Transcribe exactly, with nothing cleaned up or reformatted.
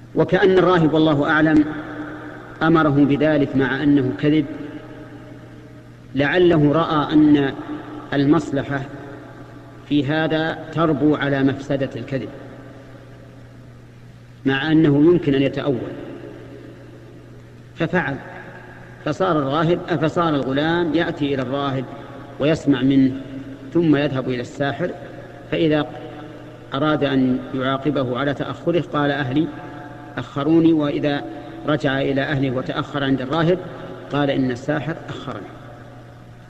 وكأن الراهب والله أعلم أمره بذلك مع أنه كذب، لعله رأى أن المصلحة في هذا تربو على مفسدة الكذب، مع أنه يمكن أن يتأول ففعل. فصار الراهب فصار الغلام يأتي إلى الراهب ويسمع منه ثم يذهب إلى الساحر، فإذا أراد أن يعاقبه على تأخره قال أهلي أخروني، وإذا رجع إلى أهله وتأخر عند الراهب قال إن الساحر أخرني.